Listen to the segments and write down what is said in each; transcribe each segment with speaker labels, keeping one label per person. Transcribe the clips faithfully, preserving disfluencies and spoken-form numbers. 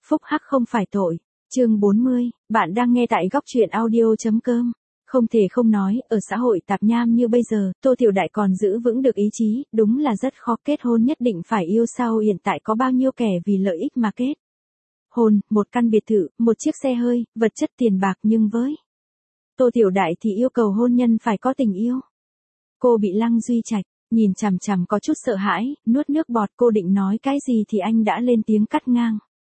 Speaker 1: Phúc hắc không phải tội. Chương bốn mươi, bạn đang nghe tại góc truyện audio.com. Không thể không nói, ở xã hội tạp nham như bây giờ, Tô Tiểu Đại còn giữ vững được ý chí, đúng là rất khó. Kết hôn nhất định phải yêu sao, hiện tại có bao nhiêu kẻ vì lợi ích mà kết hôn, một căn biệt thự, một chiếc xe hơi, vật chất tiền bạc, nhưng với Tô Tiểu Đại thì yêu cầu hôn nhân phải có tình yêu. Cô bị Lăng Duy Trạch nhìn chằm chằm có chút sợ hãi, nuốt nước bọt. Cô định nói cái gì thì anh đã lên tiếng cắt ngang.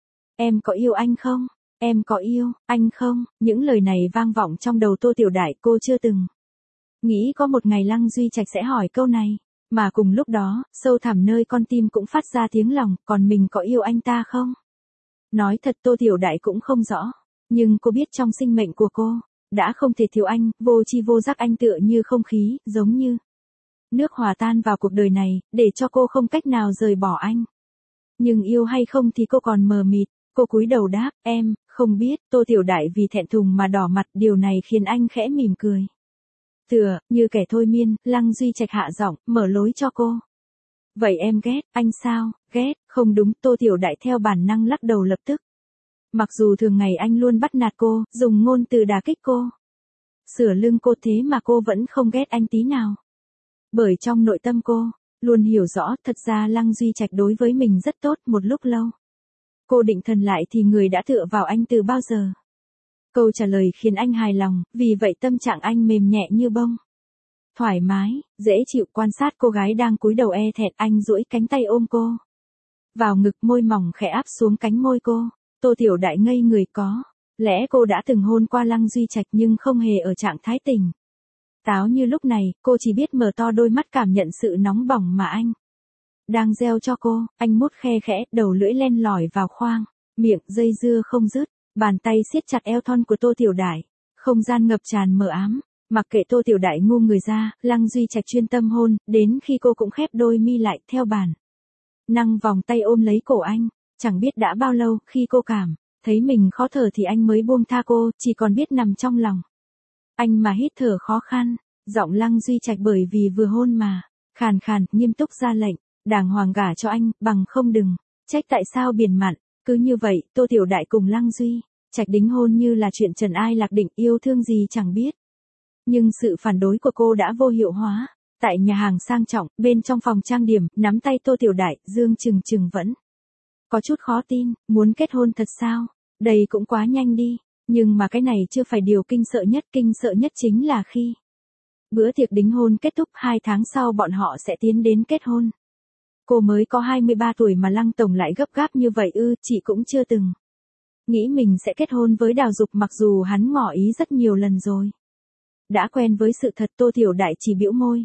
Speaker 1: Em có yêu anh không? Em có yêu anh không? Những lời này vang vọng trong đầu Tô Tiểu Đại. Cô chưa từng nghĩ có một ngày Lăng Duy Trạch sẽ hỏi câu này. Mà cùng lúc đó, sâu thẳm nơi con tim cũng phát ra tiếng lòng, còn mình có yêu anh ta không? Nói thật Tô Tiểu Đại cũng không rõ. Nhưng cô biết trong sinh mệnh của cô, đã không thể thiếu anh, vô tri vô giác anh tựa như không khí, giống như nước hòa tan vào cuộc đời này, để cho cô không cách nào rời bỏ anh. Nhưng yêu hay không thì cô còn mờ mịt. Cô cúi đầu đáp, em, không biết. Tô Tiểu Đại vì thẹn thùng mà đỏ mặt, điều này khiến anh khẽ mỉm cười. Tựa, như kẻ thôi miên, Lăng Duy Trạch hạ giọng, mở lối cho cô. Vậy em ghét, anh sao? Ghét, không đúng. Tô Tiểu Đại theo bản năng lắc đầu lập tức. Mặc dù thường ngày anh luôn bắt nạt cô, dùng ngôn từ đả kích cô, sửa lưng cô, thế mà cô vẫn không ghét anh tí nào. Bởi trong nội tâm cô, luôn hiểu rõ, thật ra Lăng Duy Trạch đối với mình rất tốt. Một lúc lâu, cô định thần lại thì người đã tựa vào anh từ bao giờ. Câu trả lời khiến anh hài lòng, vì vậy tâm trạng anh mềm nhẹ như bông. Thoải mái, dễ chịu. Quan sát cô gái đang cúi đầu e thẹn, anh duỗi cánh tay ôm cô vào ngực, môi mỏng khẽ áp xuống cánh môi cô. Tô Tiểu Đại ngây người. Có lẽ cô đã từng hôn qua Lăng Duy Trạch nhưng không hề ở trạng thái tỉnh táo như lúc này. Cô chỉ biết mở to đôi mắt cảm nhận sự nóng bỏng mà anh đang gieo cho cô. Anh mút khe khẽ, đầu lưỡi len lỏi vào khoang miệng, dây dưa không dứt. Bàn tay siết chặt eo thon của Tô Tiểu Đại. Không gian ngập tràn mờ ám. Mặc kệ Tô Tiểu Đại ngu người ra, Lăng Duy Trạch chuyên tâm hôn, đến khi cô cũng khép đôi mi lại, theo bản năng vòng tay ôm lấy cổ anh. Chẳng biết đã bao lâu, khi cô cảm thấy mình khó thở thì anh mới buông tha cô, chỉ còn biết nằm trong lòng anh mà hít thở khó khăn. Giọng Lăng Duy Trạch bởi vì vừa hôn mà khàn khàn, nghiêm túc ra lệnh, đàng hoàng gả cho anh, bằng không đừng trách tại sao biển mặn. Cứ như vậy, Tô Tiểu Đại cùng Lăng Duy Trạch đính hôn như là chuyện trần ai lạc định, yêu thương gì chẳng biết. Nhưng sự phản đối của cô đã vô hiệu hóa. Tại nhà hàng sang trọng, bên trong phòng trang điểm, nắm tay Tô Tiểu Đại, Dương Trừng Trừng vẫn có chút khó tin. Muốn kết hôn thật sao? Đây cũng quá nhanh đi. Nhưng mà cái này chưa phải điều kinh sợ nhất. Kinh sợ nhất chính là khi bữa tiệc đính hôn kết thúc, hai tháng sau bọn họ sẽ tiến đến kết hôn. Cô mới có hai mươi ba tuổi mà Lăng Tổng lại gấp gáp như vậy ư? Chị cũng chưa từng nghĩ mình sẽ kết hôn với Đào Dục, mặc dù hắn ngỏ ý rất nhiều lần rồi. Đã quen với sự thật. Tô Tiểu Đại chỉ bĩu môi.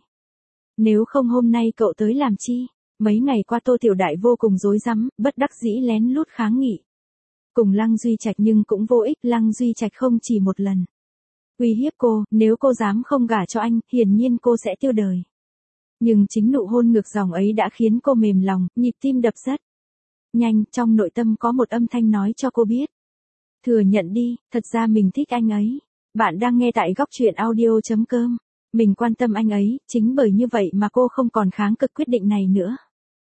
Speaker 1: Nếu không hôm nay cậu tới làm chi? Mấy ngày qua Tô Tiểu Đại vô cùng rối rắm, bất đắc dĩ lén lút kháng nghị cùng Lăng Duy Trạch, nhưng cũng vô ích. Lăng Duy Trạch không chỉ một lần uy hiếp cô, nếu cô dám không gả cho anh, hiển nhiên cô sẽ tiêu đời. Nhưng chính nụ hôn ngược dòng ấy đã khiến cô mềm lòng, nhịp tim đập rất nhanh. Trong nội tâm có một âm thanh nói cho cô biết, thừa nhận đi, thật ra mình thích anh ấy. Bạn đang nghe tại góc truyện audio.com. Mình quan tâm anh ấy, chính bởi như vậy mà cô không còn kháng cự quyết định này nữa.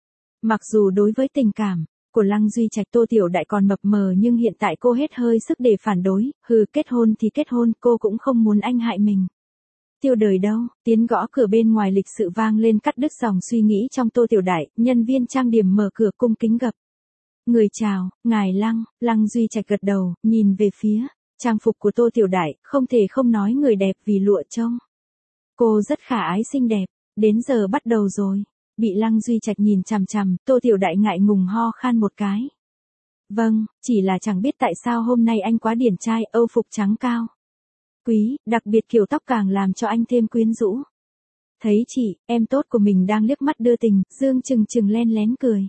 Speaker 1: Mặc dù đối với tình cảm của Lăng Duy Trạch, Tô Tiểu Đại còn mập mờ, nhưng hiện tại cô hết hơi sức để phản đối. Hừ, kết hôn thì kết hôn, cô cũng không muốn anh hại mình tiêu đời đâu. Tiếng gõ cửa bên ngoài lịch sự vang lên, cắt đứt dòng suy nghĩ trong Tô Tiểu Đại. Nhân viên trang điểm mở cửa cung kính gập người chào, ngài Lăng. Lăng Duy Trạch gật đầu, nhìn về phía trang phục của Tô Tiểu Đại, không thể không nói người đẹp vì lụa trông cô rất khả ái xinh đẹp. Đến giờ bắt đầu rồi. Bị Lăng Duy Trạch nhìn chằm chằm, Tô Tiểu Đại ngại ngùng ho khan một cái. Vâng, chỉ là chẳng biết tại sao hôm nay anh quá điển trai, âu phục trắng cao quý, đặc biệt kiểu tóc càng làm cho anh thêm quyến rũ. Thấy chị, em tốt của mình đang liếc mắt đưa tình, Dương Trừng Trừng len lén cười,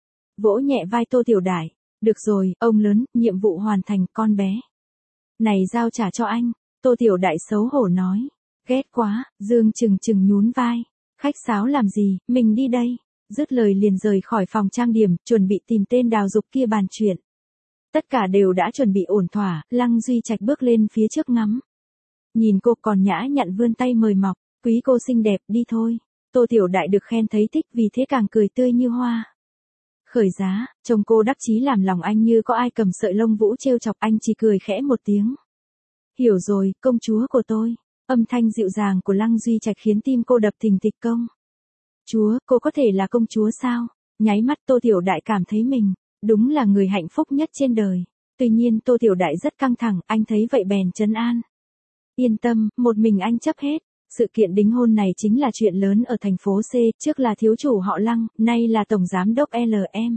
Speaker 1: vỗ nhẹ vai Tô Tiểu Đại. Được rồi, ông lớn, nhiệm vụ hoàn thành, con bé này giao trả cho anh. Tô Tiểu Đại xấu hổ nói. Ghét quá. Dương Trừng Trừng nhún vai. Khách sáo làm gì, mình đi đây. Dứt lời liền rời khỏi phòng trang điểm, chuẩn bị tìm tên Đào Dục kia bàn chuyện. Tất cả đều đã chuẩn bị ổn thỏa. Lăng Duy Trạch bước lên phía trước ngắm nhìn cô, còn nhã nhặn vươn tay mời mọc. Quý cô xinh đẹp, đi thôi. Tô Tiểu Đại được khen thấy thích, vì thế càng cười tươi như hoa. Khởi giá, trông cô đắc chí làm lòng anh như có ai cầm sợi lông vũ trêu chọc, anh chỉ cười khẽ một tiếng. Hiểu rồi, công chúa của tôi. Âm thanh dịu dàng của Lăng Duy Trạch khiến tim cô đập thình thịch. Công chúa, cô có thể là công chúa sao? Nháy mắt Tô Tiểu Đại cảm thấy mình đúng là người hạnh phúc nhất trên đời. Tuy nhiên Tô Tiểu Đại rất căng thẳng, anh thấy vậy bèn trấn an. Yên tâm, một mình anh chấp hết. Sự kiện đính hôn này chính là chuyện lớn ở thành phố C, trước là thiếu chủ họ Lăng, nay là tổng giám đốc lờ em.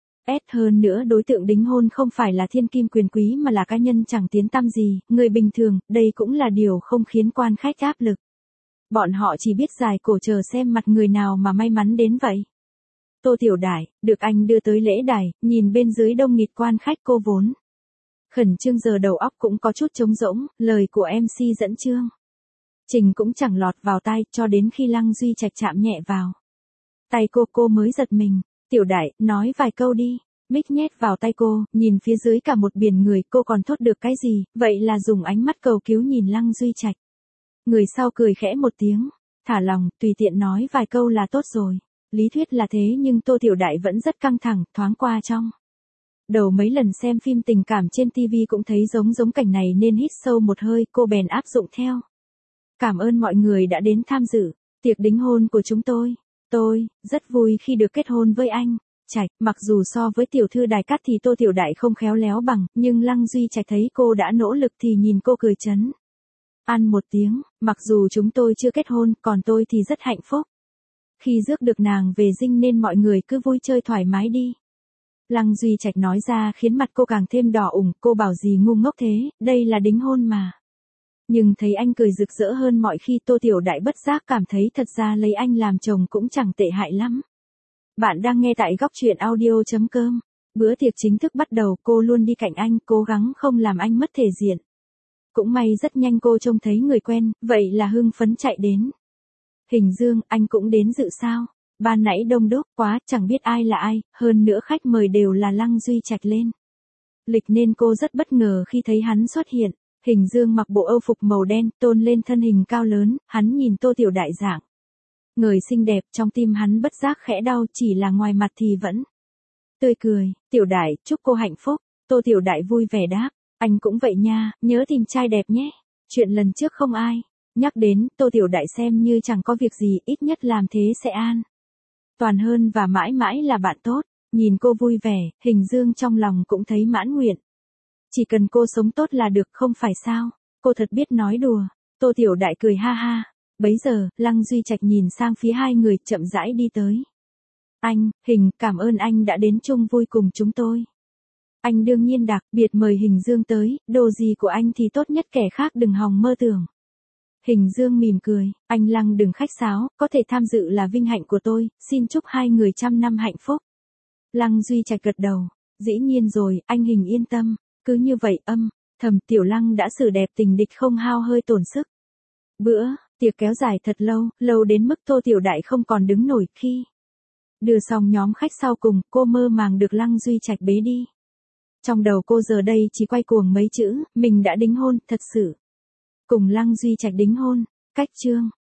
Speaker 1: S hơn nữa đối tượng đính hôn không phải là thiên kim quyền quý mà là cá nhân chẳng tiếng tăm gì, người bình thường, đây cũng là điều không khiến quan khách áp lực. Bọn họ chỉ biết dài cổ chờ xem mặt người nào mà may mắn đến vậy. Tô Tiểu Đại, được anh đưa tới lễ đài, nhìn bên dưới đông nghịt quan khách cô vốn. Khẩn trương giờ đầu óc cũng có chút trống rỗng, lời của em xê dẫn chương trình cũng chẳng lọt vào tai, cho đến khi Lăng Duy Trạch chạm nhẹ vào tay cô cô mới giật mình. Tiểu Đại, nói vài câu đi. Mic nhét vào tay cô, nhìn phía dưới cả một biển người, cô còn thốt được cái gì, vậy là dùng ánh mắt cầu cứu nhìn Lăng Duy Trạch. Người sau cười khẽ một tiếng, thả lòng, tùy tiện nói vài câu là tốt rồi. Lý thuyết là thế nhưng Tô Tiểu Đại vẫn rất căng thẳng, thoáng qua trong đầu mấy lần xem phim tình cảm trên ti vi cũng thấy giống giống cảnh này nên hít sâu một hơi, cô bèn áp dụng theo. Cảm ơn mọi người đã đến tham dự tiệc đính hôn của chúng tôi. Tôi rất vui khi được kết hôn với anh Trạch. Mặc dù so với tiểu thư Đài Cát thì Tô Tiểu Đại không khéo léo bằng, nhưng Lăng Duy Trạch thấy cô đã nỗ lực thì nhìn cô cười trấn an một tiếng. Mặc dù chúng tôi chưa kết hôn, còn tôi thì rất hạnh phúc khi rước được nàng về dinh, nên mọi người cứ vui chơi thoải mái đi. Lăng Duy Trạch nói ra khiến mặt cô càng thêm đỏ ửng, cô bảo gì ngu ngốc thế, đây là đính hôn mà. Nhưng thấy anh cười rực rỡ hơn mọi khi, Tô Tiểu Đại bất giác cảm thấy thật ra lấy anh làm chồng cũng chẳng tệ hại lắm. Bạn đang nghe tại góc truyện audio chấm com. Bữa tiệc chính thức bắt đầu, cô luôn đi cạnh anh, cố gắng không làm anh mất thể diện. Cũng may rất nhanh cô trông thấy người quen, vậy là hưng phấn chạy đến. Hình Dương, anh cũng đến dự sao? Ban nãy đông đúc quá, chẳng biết ai là ai, hơn nữa khách mời đều là Lăng Duy Trạch lên lịch nên cô rất bất ngờ khi thấy hắn xuất hiện. Hình Dương mặc bộ âu phục màu đen, tôn lên thân hình cao lớn, hắn nhìn Tô Tiểu Đại dạng người xinh đẹp, trong tim hắn bất giác khẽ đau, chỉ là ngoài mặt thì vẫn tươi cười. Tiểu Đại, chúc cô hạnh phúc. Tô Tiểu Đại vui vẻ đáp, anh cũng vậy nha, nhớ tìm trai đẹp nhé. Chuyện lần trước không ai nhắc đến, Tô Tiểu Đại xem như chẳng có việc gì, ít nhất làm thế sẽ an toàn hơn và mãi mãi là bạn tốt. Nhìn cô vui vẻ, Hình Dương trong lòng cũng thấy mãn nguyện. Chỉ cần cô sống tốt là được, không phải sao? Cô thật biết nói đùa. Tô Tiểu Đại cười ha ha. Bấy giờ, Lăng Duy Trạch nhìn sang phía hai người, chậm rãi đi tới. Anh, Hình, cảm ơn anh đã đến chung vui cùng chúng tôi. Anh đương nhiên đặc biệt mời Hình Dương tới, đồ gì của anh thì tốt nhất kẻ khác đừng hòng mơ tưởng. Hình Dương mỉm cười, anh Lăng đừng khách sáo, có thể tham dự là vinh hạnh của tôi, xin chúc hai người trăm năm hạnh phúc. Lăng Duy Trạch gật đầu, dĩ nhiên rồi, anh Hình yên tâm. Cứ như vậy âm, thầm Tiểu Lăng đã xử đẹp tình địch không hao hơi tổn sức. Bữa tiệc kéo dài thật lâu, lâu đến mức Tô Tiểu Đại không còn đứng nổi. Khi đưa xong nhóm khách sau cùng, cô mơ màng được Lăng Duy Trạch bế đi. Trong đầu cô giờ đây chỉ quay cuồng mấy chữ, mình đã đính hôn, thật sự. Cùng Lăng Duy Trạch đính hôn, cách chương.